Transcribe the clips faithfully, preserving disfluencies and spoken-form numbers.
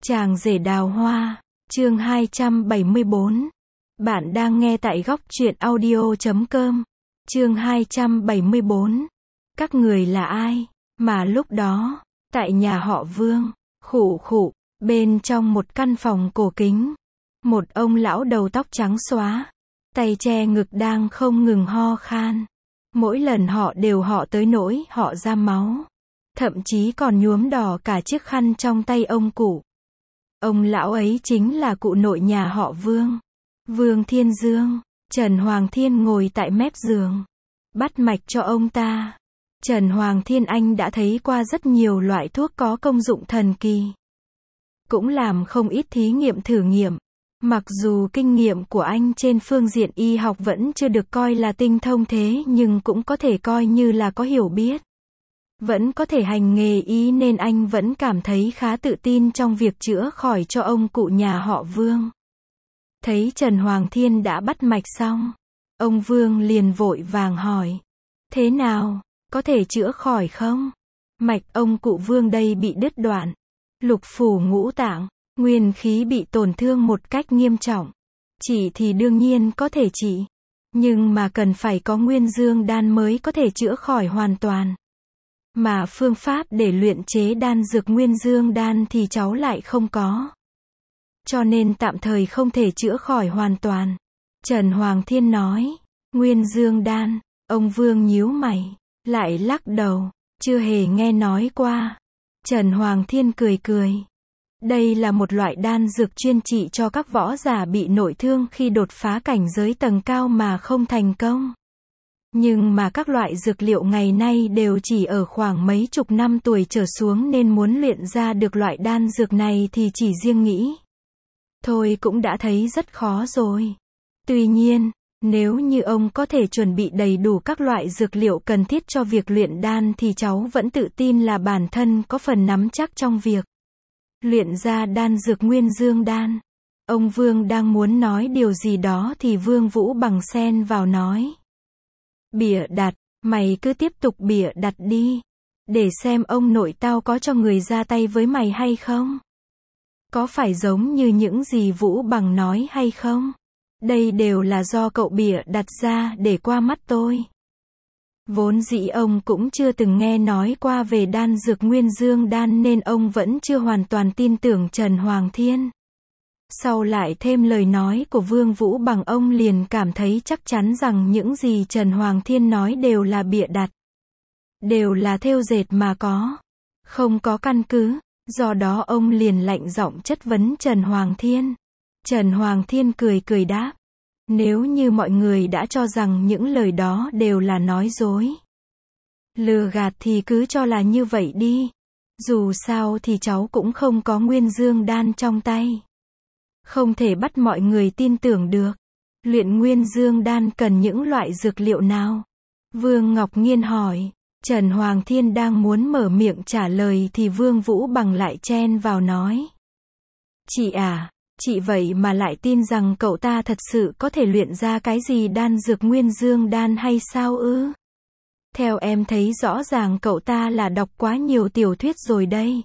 Chàng rể đào hoa, chương hai trăm bảy mươi bốn. Bạn đang nghe tại góc truyện audio chấm com. Chương hai trăm bảy mươi bốn. Các người là ai? Mà lúc đó, tại nhà họ Vương, khụ khụ, bên trong một căn phòng cổ kính, một ông lão đầu tóc trắng xóa, tay che ngực đang không ngừng ho khan. Mỗi lần họ đều họ tới nỗi họ ra máu, thậm chí còn nhuốm đỏ cả chiếc khăn trong tay ông cụ. Ông lão ấy chính là cụ nội nhà họ Vương, Vương Thiên Dương. Trần Hoàng Thiên ngồi tại mép giường, bắt mạch cho ông ta. Trần Hoàng Thiên anh đã thấy qua rất nhiều loại thuốc có công dụng thần kỳ, cũng làm không ít thí nghiệm thử nghiệm. Mặc dù kinh nghiệm của anh trên phương diện y học vẫn chưa được coi là tinh thông thế nhưng cũng có thể coi như là có hiểu biết, vẫn có thể hành nghề y, nên anh vẫn cảm thấy khá tự tin trong việc chữa khỏi cho ông cụ nhà họ Vương. Thấy Trần Hoàng Thiên đã bắt mạch xong, ông Vương liền vội vàng hỏi: thế nào, có thể chữa khỏi không? Mạch ông cụ Vương đây bị đứt đoạn, lục phủ ngũ tạng, nguyên khí bị tổn thương một cách nghiêm trọng. Trị thì đương nhiên có thể trị, nhưng mà cần phải có nguyên dương đan mới có thể chữa khỏi hoàn toàn. Mà phương pháp để luyện chế đan dược nguyên dương đan thì cháu lại không có, cho nên tạm thời không thể chữa khỏi hoàn toàn. Trần Hoàng Thiên nói. Nguyên dương đan, ông Vương nhíu mày, lại lắc đầu, chưa hề nghe nói qua. Trần Hoàng Thiên cười cười. Đây là một loại đan dược chuyên trị cho các võ giả bị nội thương khi đột phá cảnh giới tầng cao mà không thành công. Nhưng mà các loại dược liệu ngày nay đều chỉ ở khoảng mấy chục năm tuổi trở xuống, nên muốn luyện ra được loại đan dược này thì chỉ riêng nghĩ thôi cũng đã thấy rất khó rồi. Tuy nhiên, nếu như ông có thể chuẩn bị đầy đủ các loại dược liệu cần thiết cho việc luyện đan thì cháu vẫn tự tin là bản thân có phần nắm chắc trong việc luyện ra đan dược nguyên dương đan. Ông Vương đang muốn nói điều gì đó thì Vương Vũ Bằng xen vào nói: bịa đặt, mày cứ tiếp tục bịa đặt đi, để xem ông nội tao có cho người ra tay với mày hay không. Có phải giống như những gì Vũ Bằng nói hay không? Đây đều là do cậu bịa đặt ra để qua mắt tôi. Vốn dĩ ông cũng chưa từng nghe nói qua về đan dược nguyên dương đan nên ông vẫn chưa hoàn toàn tin tưởng Trần Hoàng Thiên. Sau lại thêm lời nói của Vương Vũ Bằng, ông liền cảm thấy chắc chắn rằng những gì Trần Hoàng Thiên nói đều là bịa đặt, đều là thêu dệt mà có, không có căn cứ. Do đó ông liền lạnh giọng chất vấn Trần Hoàng Thiên. Trần Hoàng Thiên cười cười đáp: nếu như mọi người đã cho rằng những lời đó đều là nói dối, lừa gạt thì cứ cho là như vậy đi. Dù sao thì cháu cũng không có nguyên dương đan trong tay, không thể bắt mọi người tin tưởng được. Luyện nguyên dương đan cần những loại dược liệu nào? Vương Ngọc Nghiên hỏi. Trần Hoàng Thiên đang muốn mở miệng trả lời thì Vương Vũ Bằng lại chen vào nói: chị à, chị vậy mà lại tin rằng cậu ta thật sự có thể luyện ra cái gì đan dược nguyên dương đan hay sao ư? Theo em thấy rõ ràng cậu ta là đọc quá nhiều tiểu thuyết rồi đây.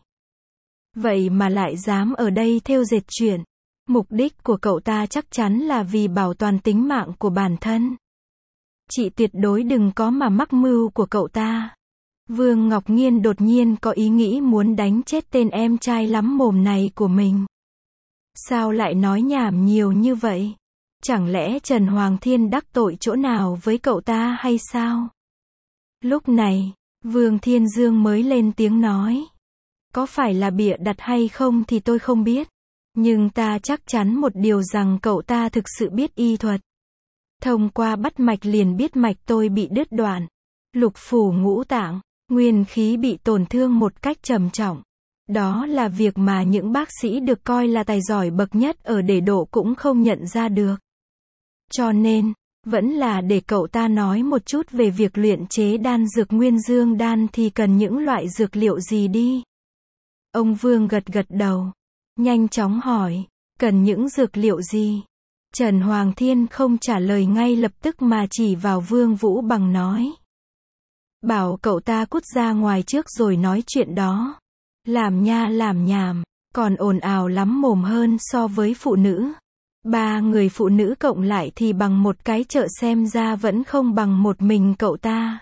Vậy mà lại dám ở đây thêu dệt chuyện. Mục đích của cậu ta chắc chắn là vì bảo toàn tính mạng của bản thân. Chị tuyệt đối đừng có mà mắc mưu của cậu ta. Vương Ngọc Nghiên đột nhiên có ý nghĩ muốn đánh chết tên em trai lắm mồm này của mình. Sao lại nói nhảm nhiều như vậy? Chẳng lẽ Trần Hoàng Thiên đắc tội chỗ nào với cậu ta hay sao? Lúc này, Vương Thiên Dương mới lên tiếng nói: có phải là bịa đặt hay không thì tôi không biết, nhưng ta chắc chắn một điều rằng cậu ta thực sự biết y thuật. Thông qua bắt mạch liền biết mạch tôi bị đứt đoạn, lục phủ ngũ tạng, nguyên khí bị tổn thương một cách trầm trọng. Đó là việc mà những bác sĩ được coi là tài giỏi bậc nhất ở Đế Đô cũng không nhận ra được. Cho nên, vẫn là để cậu ta nói một chút về việc luyện chế đan dược nguyên dương đan thì cần những loại dược liệu gì đi. Ông Vương gật gật đầu, nhanh chóng hỏi: cần những dược liệu gì? Trần Hoàng Thiên không trả lời ngay lập tức mà chỉ vào Vương Vũ Bằng nói: bảo cậu ta cút ra ngoài trước rồi nói chuyện đó. Làm nha làm nhảm, còn ồn ào lắm mồm hơn so với phụ nữ. Ba người phụ nữ cộng lại thì bằng một cái chợ, xem ra vẫn không bằng một mình cậu ta.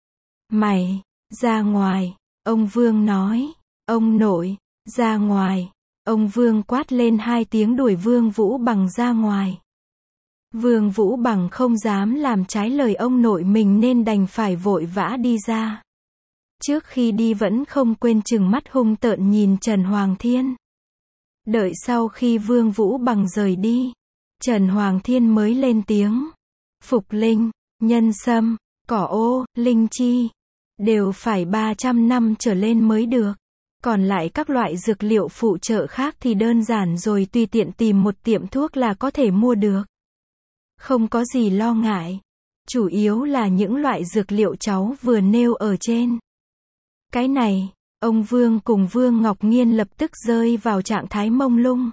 Mày, ra ngoài, ông Vương nói. Ông nội, ra ngoài. Ông Vương quát lên hai tiếng đuổi Vương Vũ Bằng ra ngoài. Vương Vũ Bằng không dám làm trái lời ông nội mình nên đành phải vội vã đi ra. Trước khi đi vẫn không quên trừng mắt hung tợn nhìn Trần Hoàng Thiên. Đợi sau khi Vương Vũ Bằng rời đi, Trần Hoàng Thiên mới lên tiếng. Phục linh, nhân sâm, cỏ ô, linh chi, đều phải ba trăm năm trở lên mới được. Còn lại các loại dược liệu phụ trợ khác thì đơn giản rồi, tùy tiện tìm một tiệm thuốc là có thể mua được. Không có gì lo ngại. Chủ yếu là những loại dược liệu cháu vừa nêu ở trên. Cái này, ông Vương cùng Vương Ngọc Nghiên lập tức rơi vào trạng thái mông lung.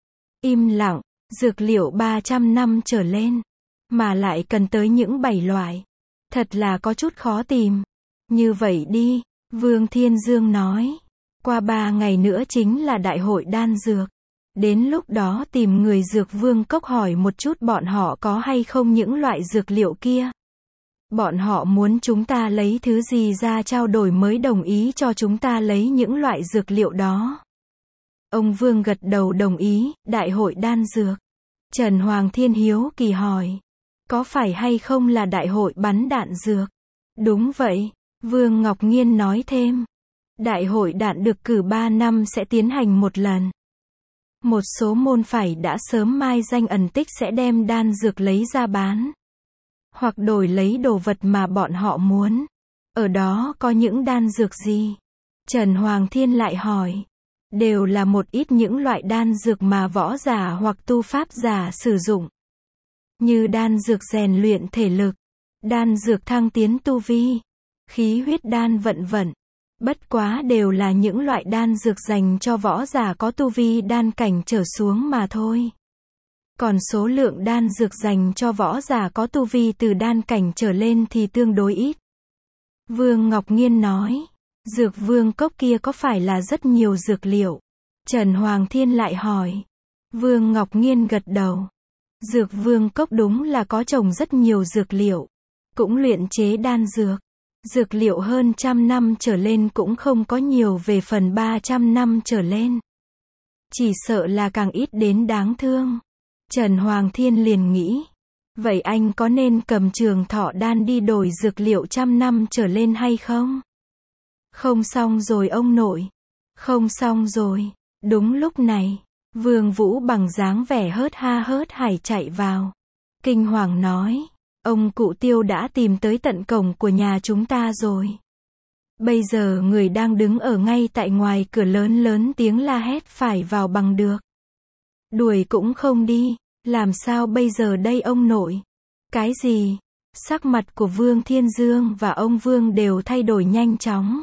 Im lặng, dược liệu ba trăm năm trở lên, mà lại cần tới những bảy loại. Thật là có chút khó tìm. Như vậy đi, Vương Thiên Dương nói. Qua ba ngày nữa chính là đại hội đan dược. Đến lúc đó tìm người dược vương cốc hỏi một chút bọn họ có hay không những loại dược liệu kia. Bọn họ muốn chúng ta lấy thứ gì ra trao đổi mới đồng ý cho chúng ta lấy những loại dược liệu đó. Ông Vương gật đầu đồng ý. Đại hội đan dược. Trần Hoàng Thiên hiếu kỳ hỏi. Có phải hay không là đại hội bắn đạn dược? Đúng vậy. Vương Ngọc Nghiên nói thêm. Đại hội đạn được cử ba năm sẽ tiến hành một lần. Một số môn phái đã sớm mai danh ẩn tích sẽ đem đan dược lấy ra bán. Hoặc đổi lấy đồ vật mà bọn họ muốn. Ở đó có những đan dược gì? Trần Hoàng Thiên lại hỏi. Đều là một ít những loại đan dược mà võ giả hoặc tu pháp giả sử dụng. Như đan dược rèn luyện thể lực, đan dược thăng tiến tu vi, khí huyết đan vận vận. Bất quá đều là những loại đan dược dành cho võ giả có tu vi đan cảnh trở xuống mà thôi. Còn số lượng đan dược dành cho võ giả có tu vi từ đan cảnh trở lên thì tương đối ít. Vương Ngọc Nghiên nói. Dược vương cốc kia có phải là rất nhiều dược liệu? Trần Hoàng Thiên lại hỏi. Vương Ngọc Nghiên gật đầu. Dược vương cốc đúng là có trồng rất nhiều dược liệu. Cũng luyện chế đan dược. Dược liệu hơn trăm năm trở lên cũng không có nhiều, về phần ba trăm năm trở lên. Chỉ sợ là càng ít đến đáng thương. Trần Hoàng Thiên liền nghĩ. Vậy anh có nên cầm trường thọ đan đi đổi dược liệu trăm năm trở lên hay không? Không xong rồi ông nội. Không xong rồi. Đúng lúc này, Vương Vũ Bằng dáng vẻ hớt ha hớt hải chạy vào. Kinh hoàng nói. Ông cụ Tiêu đã tìm tới tận cổng của nhà chúng ta rồi. Bây giờ người đang đứng ở ngay tại ngoài cửa lớn lớn tiếng la hét phải vào bằng được. Đuổi cũng không đi. Làm sao bây giờ đây ông nội? Cái gì? Sắc mặt của Vương Thiên Dương và ông Vương đều thay đổi nhanh chóng.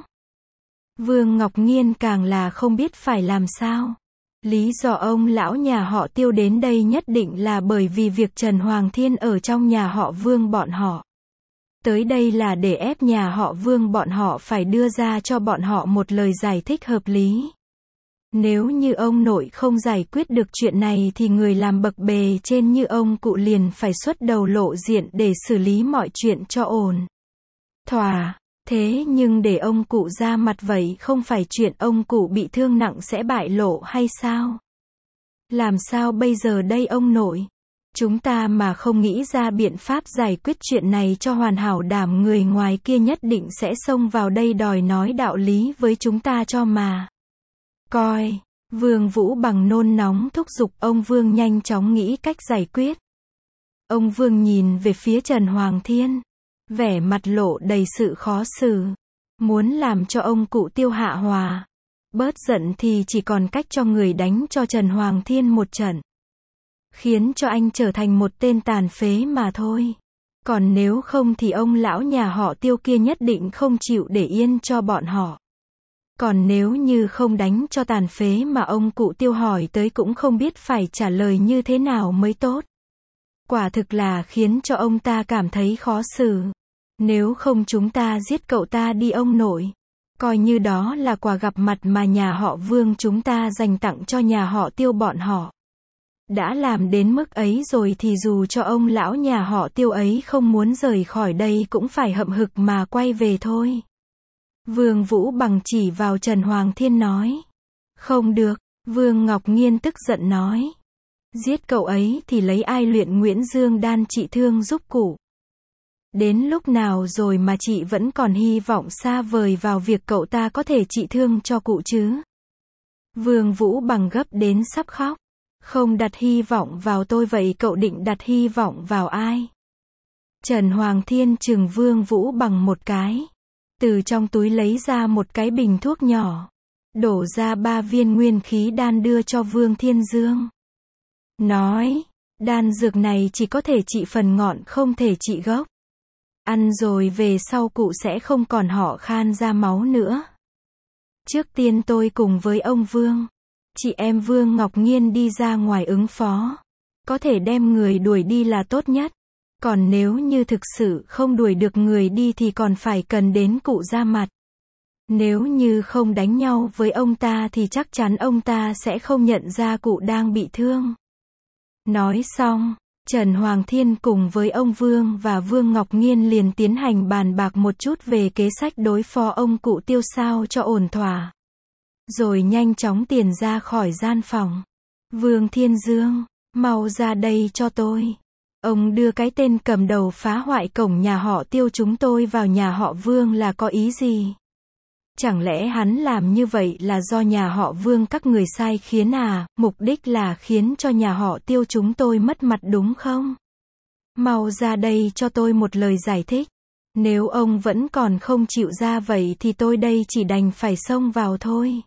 Vương Ngọc Nghiên càng là không biết phải làm sao. Lý do ông lão nhà họ Tiêu đến đây nhất định là bởi vì việc Trần Hoàng Thiên ở trong nhà họ Vương bọn họ. Tới đây là để ép nhà họ Vương bọn họ phải đưa ra cho bọn họ một lời giải thích hợp lý. Nếu như ông nội không giải quyết được chuyện này thì người làm bậc bề trên như ông cụ liền phải xuất đầu lộ diện để xử lý mọi chuyện cho ổn thỏa. Thế nhưng để ông cụ ra mặt vậy không phải chuyện ông cụ bị thương nặng sẽ bại lộ hay sao? Làm sao bây giờ đây ông nội? Chúng ta mà không nghĩ ra biện pháp giải quyết chuyện này cho hoàn hảo, đảm người ngoài kia nhất định sẽ xông vào đây đòi nói đạo lý với chúng ta cho mà. Coi, Vương Vũ Bằng nôn nóng thúc giục ông Vương nhanh chóng nghĩ cách giải quyết. Ông Vương nhìn về phía Trần Hoàng Thiên, vẻ mặt lộ đầy sự khó xử, muốn làm cho ông cụ Tiêu hạ hòa. Bớt giận thì chỉ còn cách cho người đánh cho Trần Hoàng Thiên một trận, khiến cho anh trở thành một tên tàn phế mà thôi. Còn nếu không thì ông lão nhà họ Tiêu kia nhất định không chịu để yên cho bọn họ. Còn nếu như không đánh cho tàn phế mà ông cụ Tiêu hỏi tới cũng không biết phải trả lời như thế nào mới tốt. Quả thực là khiến cho ông ta cảm thấy khó xử. Nếu không chúng ta giết cậu ta đi ông nội. Coi như đó là quà gặp mặt mà nhà họ Vương chúng ta dành tặng cho nhà họ Tiêu bọn họ. Đã làm đến mức ấy rồi thì dù cho ông lão nhà họ Tiêu ấy không muốn rời khỏi đây cũng phải hậm hực mà quay về thôi. Vương Vũ Bằng chỉ vào Trần Hoàng Thiên nói. Không được, Vương Ngọc Nghiên tức giận nói. Giết cậu ấy thì lấy ai luyện Nguyễn Dương đan trị thương giúp cụ. Đến lúc nào rồi mà chị vẫn còn hy vọng xa vời vào việc cậu ta có thể trị thương cho cụ chứ? Vương Vũ Bằng gấp đến sắp khóc. Không đặt hy vọng vào tôi vậy cậu định đặt hy vọng vào ai? Trần Hoàng Thiên trừng Vương Vũ Bằng một cái. Từ trong túi lấy ra một cái bình thuốc nhỏ. Đổ ra ba viên nguyên khí đan đưa cho Vương Thiên Dương. Nói, đan dược này chỉ có thể trị phần ngọn không thể trị gốc. Ăn rồi về sau cụ sẽ không còn ho khan ra máu nữa. Trước tiên tôi cùng với ông Vương, chị em Vương Ngọc Nghiên đi ra ngoài ứng phó. Có thể đem người đuổi đi là tốt nhất. Còn nếu như thực sự không đuổi được người đi thì còn phải cần đến cụ ra mặt. Nếu như không đánh nhau với ông ta thì chắc chắn ông ta sẽ không nhận ra cụ đang bị thương. Nói xong, Trần Hoàng Thiên cùng với ông Vương và Vương Ngọc Nghiên liền tiến hành bàn bạc một chút về kế sách đối phó ông cụ Tiêu sao cho ổn thỏa. Rồi nhanh chóng tiền ra khỏi gian phòng. Vương Thiên Dương, mau ra đây cho tôi. Ông đưa cái tên cầm đầu phá hoại cổng nhà họ Tiêu chúng tôi vào nhà họ Vương là có ý gì? Chẳng lẽ hắn làm như vậy là do nhà họ Vương các người sai khiến à, mục đích là khiến cho nhà họ Tiêu chúng tôi mất mặt đúng không? Mau ra đây cho tôi một lời giải thích. Nếu ông vẫn còn không chịu ra vậy thì tôi đây chỉ đành phải xông vào thôi.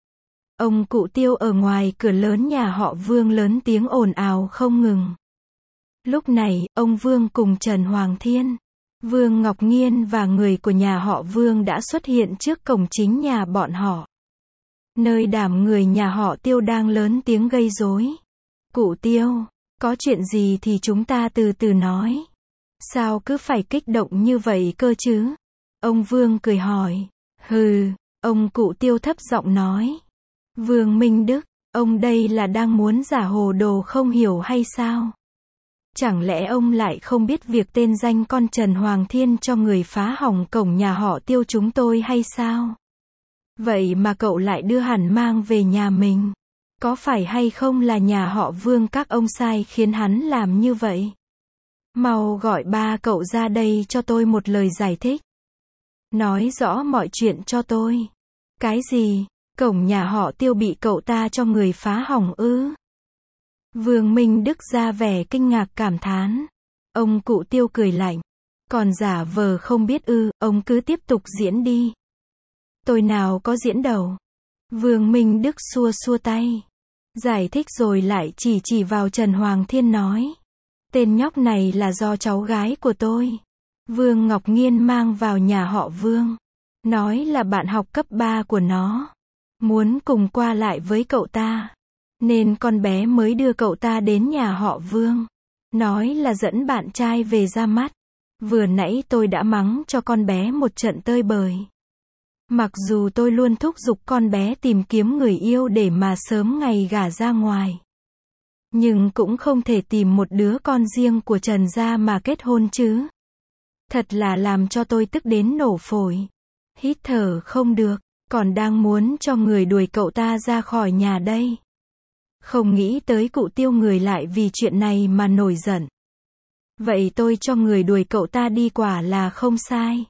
Ông cụ Tiêu ở ngoài cửa lớn nhà họ Vương lớn tiếng ồn ào không ngừng. Lúc này, ông Vương cùng Trần Hoàng Thiên, Vương Ngọc Nghiên và người của nhà họ Vương đã xuất hiện trước cổng chính nhà bọn họ. Nơi đảm người nhà họ Tiêu đang lớn tiếng gây rối. Cụ Tiêu, có chuyện gì thì chúng ta từ từ nói. Sao cứ phải kích động như vậy cơ chứ? Ông Vương cười hỏi. Hừ, ông cụ Tiêu thấp giọng nói. Vương Minh Đức, ông đây là đang muốn giả hồ đồ không hiểu hay sao? Chẳng lẽ ông lại không biết việc tên danh con Trần Hoàng Thiên cho người phá hỏng cổng nhà họ Tiêu chúng tôi hay sao? Vậy mà cậu lại đưa hắn mang về nhà mình. Có phải hay không là nhà họ Vương các ông sai khiến hắn làm như vậy? Mau gọi ba cậu ra đây cho tôi một lời giải thích. Nói rõ mọi chuyện cho tôi. Cái gì? Cổng nhà họ Tiêu bị cậu ta cho người phá hỏng ư? Vương Minh Đức ra vẻ kinh ngạc cảm thán. Ông cụ Tiêu cười lạnh. Còn giả vờ không biết ư, ông cứ tiếp tục diễn đi. Tôi nào có diễn đầu. Vương Minh Đức xua xua tay. Giải thích rồi lại chỉ chỉ vào Trần Hoàng Thiên nói. Tên nhóc này là do cháu gái của tôi, Vương Ngọc Nghiên mang vào nhà họ Vương. Nói là bạn học cấp ba của nó. Muốn cùng qua lại với cậu ta. Nên con bé mới đưa cậu ta đến nhà họ Vương. Nói là dẫn bạn trai về ra mắt. Vừa nãy tôi đã mắng cho con bé một trận tơi bời. Mặc dù tôi luôn thúc giục con bé tìm kiếm người yêu để mà sớm ngày gả ra ngoài. Nhưng cũng không thể tìm một đứa con riêng của Trần gia mà kết hôn chứ. Thật là làm cho tôi tức đến nổ phổi. Hít thở không được, còn đang muốn cho người đuổi cậu ta ra khỏi nhà đây. Không nghĩ tới cụ Tiêu người lại vì chuyện này mà nổi giận. Vậy tôi cho người đuổi cậu ta đi quả là không sai.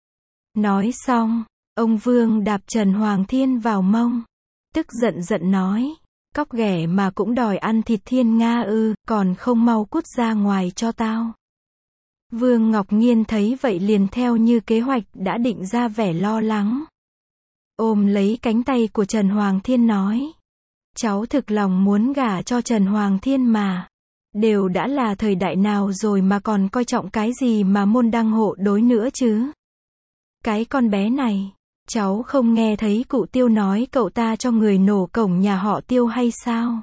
Nói xong, ông Vương đạp Trần Hoàng Thiên vào mông. Tức giận giận nói. Cóc ghẻ mà cũng đòi ăn thịt thiên nga ư, còn không mau cút ra ngoài cho tao. Vương Ngọc Nghiên thấy vậy liền theo như kế hoạch đã định ra vẻ lo lắng. Ôm lấy cánh tay của Trần Hoàng Thiên nói. Cháu thực lòng muốn gả cho Trần Hoàng Thiên mà. Đều đã là thời đại nào rồi mà còn coi trọng cái gì mà môn đăng hộ đối nữa chứ. Cái con bé này, cháu không nghe thấy cụ Tiêu nói cậu ta cho người nổ cổng nhà họ Tiêu hay sao?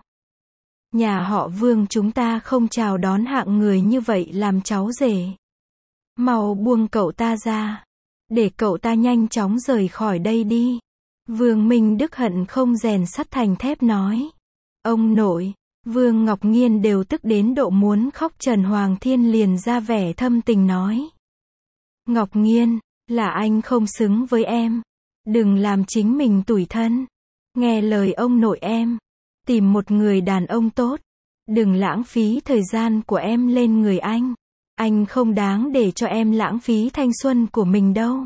Nhà họ Vương chúng ta không chào đón hạng người như vậy làm cháu rể. Mau buông cậu ta ra. để cậu ta nhanh chóng rời khỏi đây đi. Vương Minh Đức hận không rèn sắt thành thép nói. Ông nội, Vương Ngọc Nghiên đều tức đến độ muốn khóc. Trần Hoàng Thiên liền ra vẻ thâm tình nói. Ngọc Nghiên, là anh không xứng với em. Đừng làm chính mình tủi thân. Nghe lời ông nội em. Tìm một người đàn ông tốt. Đừng lãng phí thời gian của em lên người anh. Anh không đáng để cho em lãng phí thanh xuân của mình đâu.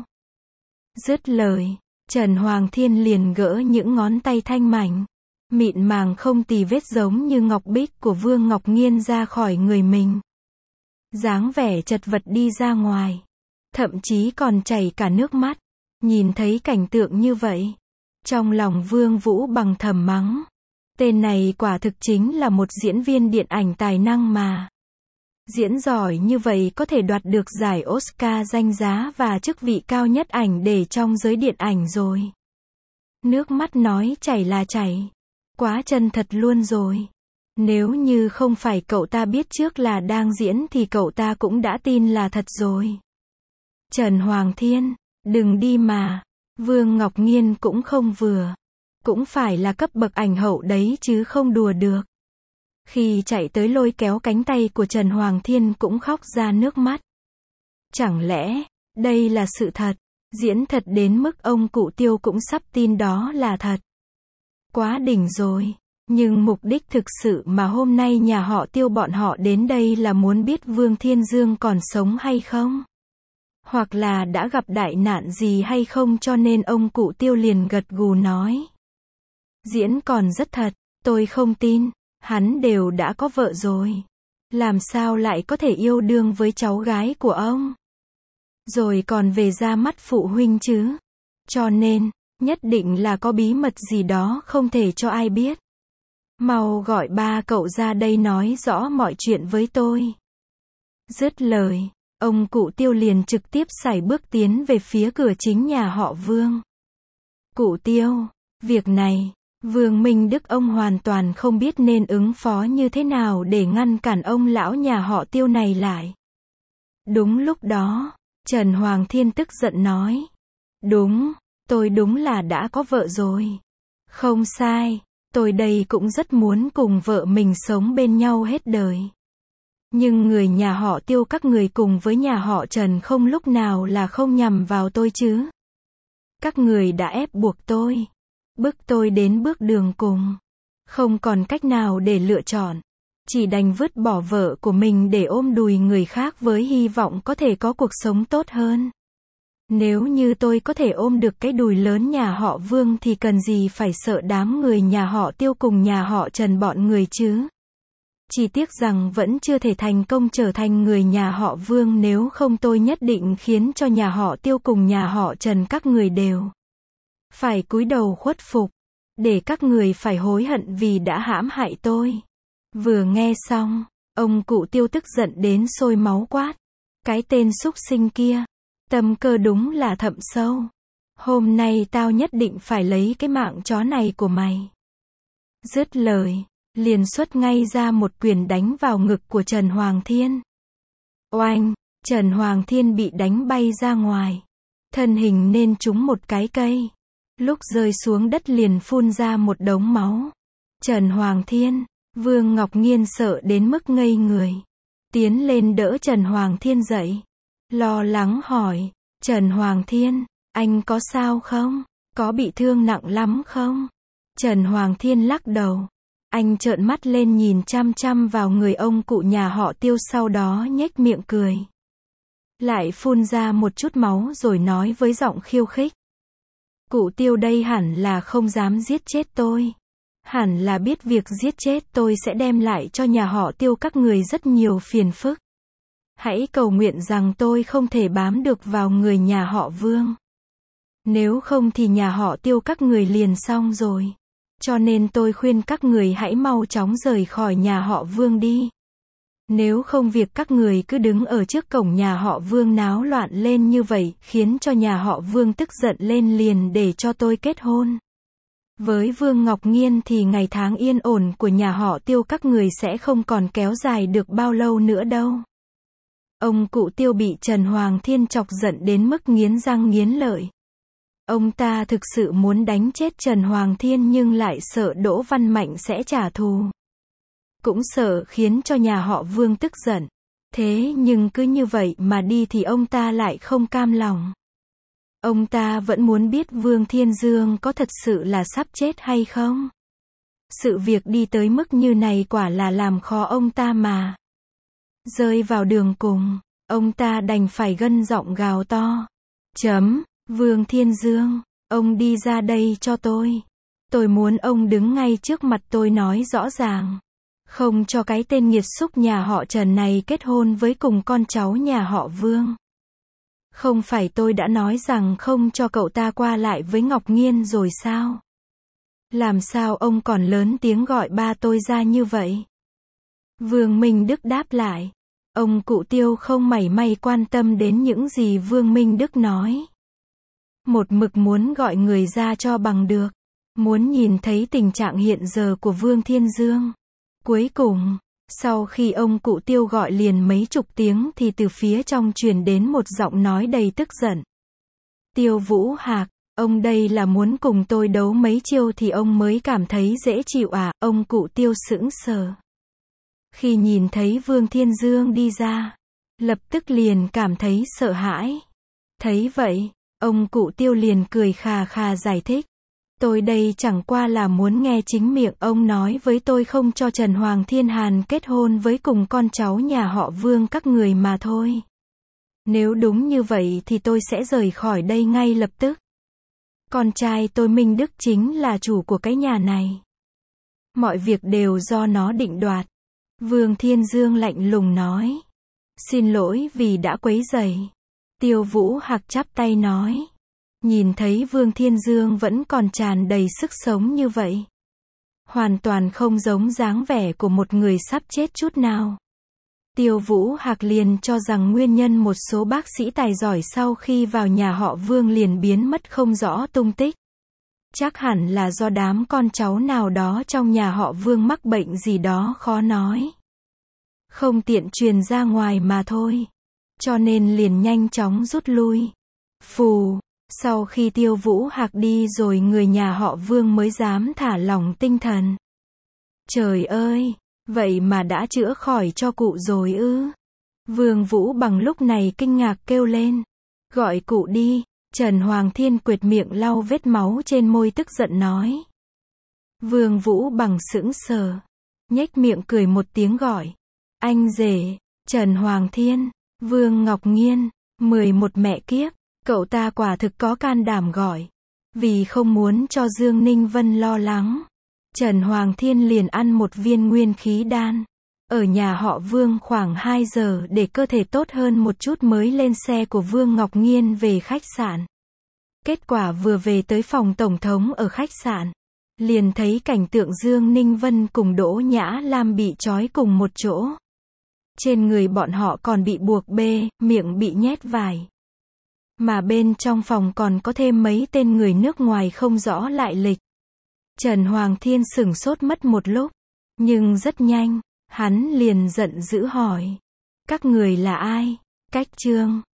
Dứt lời, Trần Hoàng Thiên liền gỡ những ngón tay thanh mảnh, mịn màng không tì vết giống như ngọc bích của Vương Ngọc Nghiên ra khỏi người mình. Dáng vẻ chật vật đi ra ngoài. Thậm chí còn chảy cả nước mắt. Nhìn thấy cảnh tượng như vậy. Trong lòng Vương Vũ Bằng thầm mắng. Tên này quả thực chính là một diễn viên điện ảnh tài năng mà. Diễn giỏi như vậy có thể đoạt được giải Oscar danh giá và chức vị cao nhất ảnh để trong giới điện ảnh rồi. Nước mắt nói chảy là chảy. Quá chân thật luôn rồi. Nếu như không phải cậu ta biết trước là đang diễn thì cậu ta cũng đã tin là thật rồi. Trần Hoàng Thiên, đừng đi mà. Vương Ngọc Nghiên cũng không vừa. Cũng phải là cấp bậc ảnh hậu đấy chứ không đùa được. Khi chạy tới lôi kéo cánh tay của Trần Hoàng Thiên cũng khóc ra nước mắt. Chẳng lẽ, đây là sự thật, diễn thật đến mức ông cụ Tiêu cũng sắp tin đó là thật. Quá đỉnh rồi. Nhưng mục đích thực sự mà hôm nay nhà họ Tiêu bọn họ đến đây là muốn biết Vương Thiên Dương còn sống hay không? Hoặc là đã gặp đại nạn gì hay không, cho nên ông cụ Tiêu liền gật gù nói. Diễn còn rất thật, tôi không tin, hắn đều đã có vợ rồi. Làm sao lại có thể yêu đương với cháu gái của ông? Rồi còn về ra mắt phụ huynh chứ? Cho nên, nhất định là có bí mật gì đó không thể cho ai biết. Mau gọi ba cậu ra đây nói rõ mọi chuyện với tôi. Dứt lời, ông cụ Tiêu liền trực tiếp sải bước tiến về phía cửa chính nhà họ Vương. Cụ Tiêu, việc này, Vương Minh Đức ông hoàn toàn không biết nên ứng phó như thế nào để ngăn cản ông lão nhà họ Tiêu này lại. Đúng lúc đó, Trần Hoàng Thiên tức giận nói. Đúng, tôi đúng là đã có vợ rồi. Không sai, tôi đây cũng rất muốn cùng vợ mình sống bên nhau hết đời. Nhưng người nhà họ Tiêu các người cùng với nhà họ Trần không lúc nào là không nhằm vào tôi chứ. Các người đã ép buộc tôi. Bức tôi đến bước đường cùng. Không còn cách nào để lựa chọn. Chỉ đành vứt bỏ vợ của mình để ôm đùi người khác với hy vọng có thể có cuộc sống tốt hơn. Nếu như tôi có thể ôm được cái đùi lớn nhà họ Vương thì cần gì phải sợ đám người nhà họ Tiêu cùng nhà họ Trần bọn người chứ. Chỉ tiếc rằng vẫn chưa thể thành công trở thành người nhà họ Vương, nếu không tôi nhất định khiến cho nhà họ Tiêu cùng nhà họ Trần các người đều phải cúi đầu khuất phục, để các người phải hối hận vì đã hãm hại tôi. Vừa nghe xong, ông cụ Tiêu tức giận đến sôi máu quát. Cái tên súc sinh kia, tâm cơ đúng là thậm sâu. Hôm nay tao nhất định phải lấy cái mạng chó này của mày. Dứt lời, liền xuất ngay ra một quyền đánh vào ngực của Trần Hoàng Thiên. Oanh, Trần Hoàng Thiên bị đánh bay ra ngoài. Thân hình nên trúng một cái cây. Lúc rơi xuống đất liền phun ra một đống máu. Trần Hoàng Thiên, Vương Ngọc Nghiên sợ đến mức ngây người. Tiến lên đỡ Trần Hoàng Thiên dậy. Lo lắng hỏi, Trần Hoàng Thiên, anh có sao không? Có bị thương nặng lắm không? Trần Hoàng Thiên lắc đầu. Anh trợn mắt lên nhìn chăm chăm vào người ông cụ nhà họ Tiêu, sau đó nhếch miệng cười. Lại phun ra một chút máu rồi nói với giọng khiêu khích. Cụ Tiêu đây hẳn là không dám giết chết tôi. Hẳn là biết việc giết chết tôi sẽ đem lại cho nhà họ Tiêu các người rất nhiều phiền phức. Hãy cầu nguyện rằng tôi không thể bám được vào người nhà họ Vương. Nếu không thì nhà họ Tiêu các người liền xong rồi. Cho nên tôi khuyên các người hãy mau chóng rời khỏi nhà họ Vương đi. Nếu không việc các người cứ đứng ở trước cổng nhà họ Vương náo loạn lên như vậy, khiến cho nhà họ Vương tức giận lên liền để cho tôi kết hôn với Vương Ngọc Nghiên thì ngày tháng yên ổn của nhà họ Tiêu các người sẽ không còn kéo dài được bao lâu nữa đâu. Ông cụ Tiêu bị Trần Hoàng Thiên chọc giận đến mức nghiến răng nghiến lợi. Ông ta thực sự muốn đánh chết Trần Hoàng Thiên nhưng lại sợ Đỗ Văn Mạnh sẽ trả thù. Cũng sợ khiến cho nhà họ Vương tức giận. Thế nhưng cứ như vậy mà đi thì ông ta lại không cam lòng. Ông ta vẫn muốn biết Vương Thiên Dương có thật sự là sắp chết hay không. Sự việc đi tới mức như này quả là làm khó ông ta mà. Rơi vào đường cùng, ông ta đành phải gân giọng gào to. Chấm, Vương Thiên Dương, ông đi ra đây cho tôi. Tôi muốn ông đứng ngay trước mặt tôi nói rõ ràng. Không cho cái tên nghiệt xúc nhà họ Trần này kết hôn với cùng con cháu nhà họ Vương. Không phải tôi đã nói rằng không cho cậu ta qua lại với Ngọc Nghiên rồi sao? Làm sao ông còn lớn tiếng gọi ba tôi ra như vậy? Vương Minh Đức đáp lại. Ông cụ Tiêu không mảy may quan tâm đến những gì Vương Minh Đức nói. Một mực muốn gọi người ra cho bằng được. Muốn nhìn thấy tình trạng hiện giờ của Vương Thiên Dương. Cuối cùng, sau khi ông cụ Tiêu gọi liền mấy chục tiếng thì từ phía trong truyền đến một giọng nói đầy tức giận. Tiêu Vũ Hạc, ông đây là muốn cùng tôi đấu mấy chiêu thì ông mới cảm thấy dễ chịu à? Ông cụ Tiêu sững sờ. Khi nhìn thấy Vương Thiên Dương đi ra, lập tức liền cảm thấy sợ hãi. Thấy vậy, ông cụ Tiêu liền cười khà khà giải thích. Tôi đây chẳng qua là muốn nghe chính miệng ông nói với tôi không cho Trần Hoàng Thiên Hàn kết hôn với cùng con cháu nhà họ Vương các người mà thôi. Nếu đúng như vậy thì tôi sẽ rời khỏi đây ngay lập tức. Con trai tôi Minh Đức chính là chủ của cái nhà này. Mọi việc đều do nó định đoạt. Vương Thiên Dương lạnh lùng nói. Xin lỗi vì đã quấy rầy. Tiêu Vũ Hạc chắp tay nói. Nhìn thấy Vương Thiên Dương vẫn còn tràn đầy sức sống như vậy. Hoàn toàn không giống dáng vẻ của một người sắp chết chút nào. Tiêu Vũ Hạc liền cho rằng nguyên nhân một số bác sĩ tài giỏi sau khi vào nhà họ Vương liền biến mất không rõ tung tích. Chắc hẳn là do đám con cháu nào đó trong nhà họ Vương mắc bệnh gì đó khó nói. Không tiện truyền ra ngoài mà thôi. Cho nên liền nhanh chóng rút lui. Phù, sau khi Tiêu Vũ Hạc đi rồi người nhà họ Vương mới dám thả lỏng tinh thần. Trời ơi, vậy mà đã chữa khỏi cho cụ rồi ư? Vương Vũ Bằng lúc này kinh ngạc kêu lên. Gọi cụ đi. Trần Hoàng Thiên quệt miệng lau vết máu trên môi tức giận nói. Vương Vũ Bằng sững sờ. Nhếch miệng cười một tiếng gọi. Anh rể, Trần Hoàng Thiên, Vương Ngọc Nghiên, mười một mẹ kiếp, cậu ta quả thực có can đảm gọi. Vì không muốn cho Dương Ninh Vân lo lắng. Trần Hoàng Thiên liền ăn một viên nguyên khí đan. Ở nhà họ Vương khoảng hai giờ để cơ thể tốt hơn một chút mới lên xe của Vương Ngọc Nghiên về khách sạn. Kết quả vừa về tới phòng tổng thống ở khách sạn. Liền thấy cảnh tượng Dương Ninh Vân cùng Đỗ Nhã Lam bị trói cùng một chỗ. Trên người bọn họ còn bị buộc bê, miệng bị nhét vải. Mà bên trong phòng còn có thêm mấy tên người nước ngoài không rõ lại lịch. Trần Hoàng Thiên sửng sốt mất một lúc. Nhưng rất nhanh, hắn liền giận dữ hỏi. Các người là ai? Cách Trương.